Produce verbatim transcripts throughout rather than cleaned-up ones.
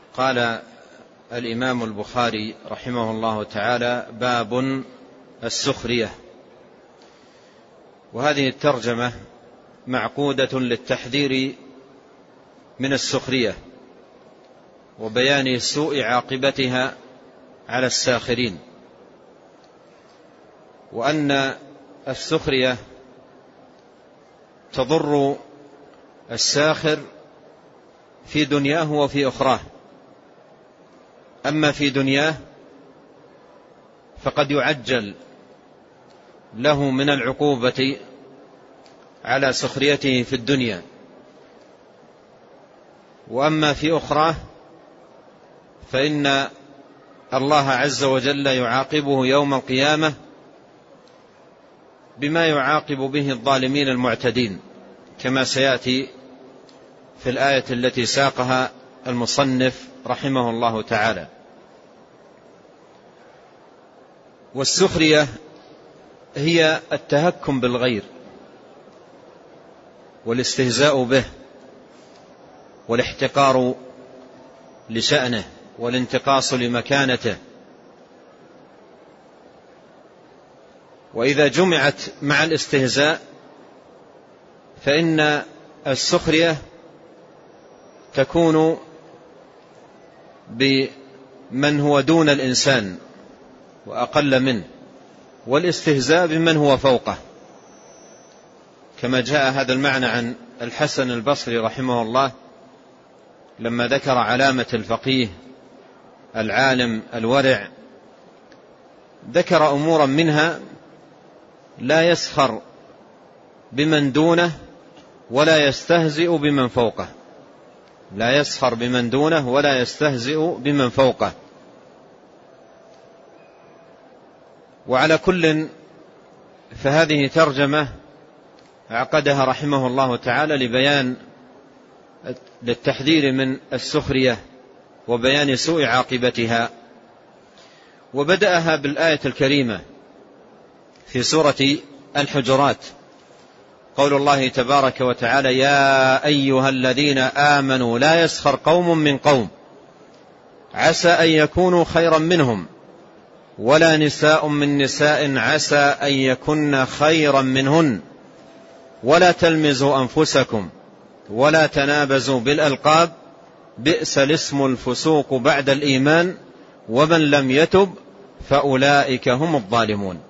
قال الإمام البخاري رحمه الله تعالى: باب السخرية. وهذه الترجمة معقودة للتحذير من السخرية وبيان سوء عاقبتها على الساخرين، وأن السخرية تضر الساخر في دنياه وفي أخراه. أما في دنياه فقد يعجل له من العقوبة على سخريته في الدنيا، وأما في أخراه فإن الله عز وجل يعاقبه يوم القيامة بما يعاقب به الظالمين المعتدين، كما سيأتي في الآية التي ساقها المصنف رحمه الله تعالى. والسخرية هي التهكم بالغير والاستهزاء به والاحتقار لشأنه والانتقاص لمكانته. وإذا جمعت مع الاستهزاء فإن السخرية تكون بمن هو دون الإنسان وأقل منه، والاستهزاء بمن هو فوقه، كما جاء هذا المعنى عن الحسن البصري رحمه الله لما ذكر علامة الفقيه العالم الورع، ذكر أمورا منها: لا يسخر بمن دونه ولا يستهزئ بمن فوقه. لا يسخر بمن دونه ولا يستهزئ بمن فوقه. وعلى كل فهذه ترجمة عقدها رحمه الله تعالى لبيان للتحذير من السخرية وبيان سوء عاقبتها. وبدأها بالآية الكريمة في سورة الحجرات، قول الله تبارك وتعالى: يا أيها الذين آمنوا لا يسخر قوم من قوم عسى أن يكونوا خيرا منهم ولا نساء من نساء عسى أن يكن خيرا منهن ولا تلمزوا أنفسكم ولا تنابزوا بالألقاب بئس الاسم الفسوق بعد الإيمان ومن لم يتب فأولئك هم الظالمون.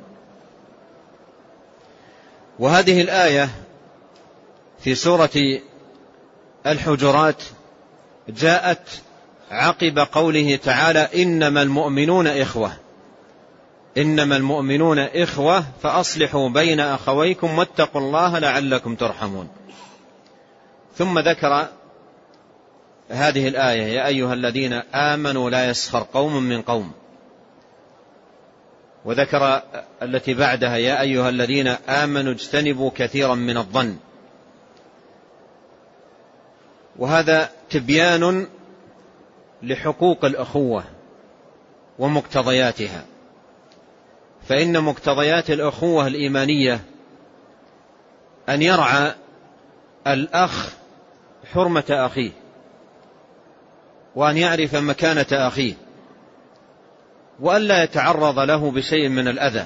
وهذه الآية في سورة الحجرات جاءت عقب قوله تعالى: إنما المؤمنون إخوة إنما المؤمنون إخوة فأصلحوا بين أخويكم واتقوا الله لعلكم ترحمون. ثم ذكر هذه الآية: يا أيها الذين آمنوا لا يسخر قوم من قوم، وذكر التي بعدها: يا أيها الذين آمنوا اجتنبوا كثيرا من الظن. وهذا تبيان لحقوق الأخوة ومقتضياتها، فإن مقتضيات الأخوة الإيمانية أن يرعى الأخ حرمة أخيه، وأن يعرف مكانة أخيه، وأن لا يتعرض له بشيء من الأذى،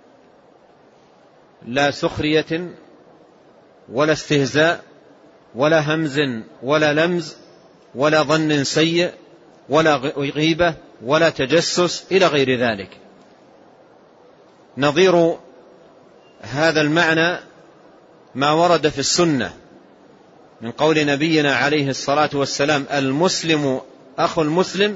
لا سخرية ولا استهزاء ولا همز ولا لمز ولا ظن سيء ولا غيبة ولا تجسس إلى غير ذلك. نظير هذا المعنى ما ورد في السنة من قول نبينا عليه الصلاة والسلام: المسلم أخو المسلم،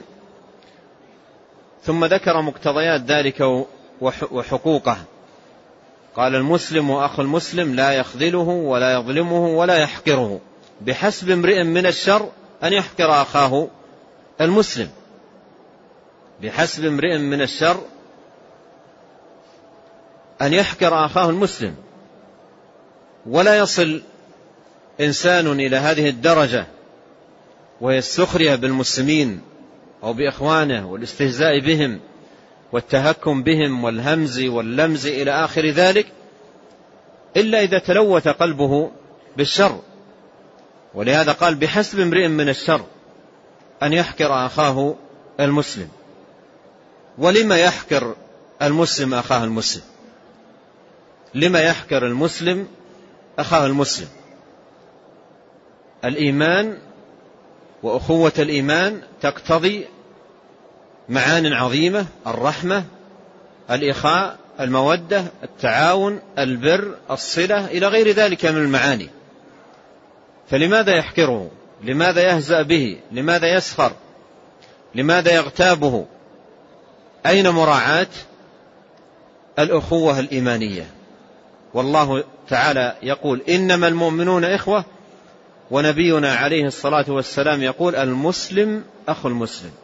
ثم ذكر مقتضيات ذلك وحقوقه. قال: المسلم أخو المسلم لا يخذله ولا يظلمه ولا يحقره، بحسب امرئ من الشر أن يحقر أخاه المسلم. بحسب امرئ من الشر أن يحقر أخاه المسلم. ولا يصل إنسان إلى هذه الدرجة وهي السخرية بالمسلمين أو بإخوانه والاستهزاء بهم والتهكم بهم والهمز واللمز إلى آخر ذلك إلا إذا تلوث قلبه بالشر. ولهذا قال: بحسب امرئ من الشر أن يحقر أخاه المسلم. ولما يحقر المسلم أخاه المسلم؟ لما يحقر المسلم أخاه المسلم؟ الإيمان وأخوة الإيمان تقتضي معان عظيمة: الرحمة، الإخاء، المودة، التعاون، البر، الصلة، إلى غير ذلك من المعاني. فلماذا يحقره؟ لماذا يهزأ به؟ لماذا يسخر؟ لماذا يغتابه؟ أين مراعاة الأخوة الإيمانية؟ والله تعالى يقول: إنما المؤمنون إخوة، ونبينا عليه الصلاة والسلام يقول: المسلم أخو المسلم.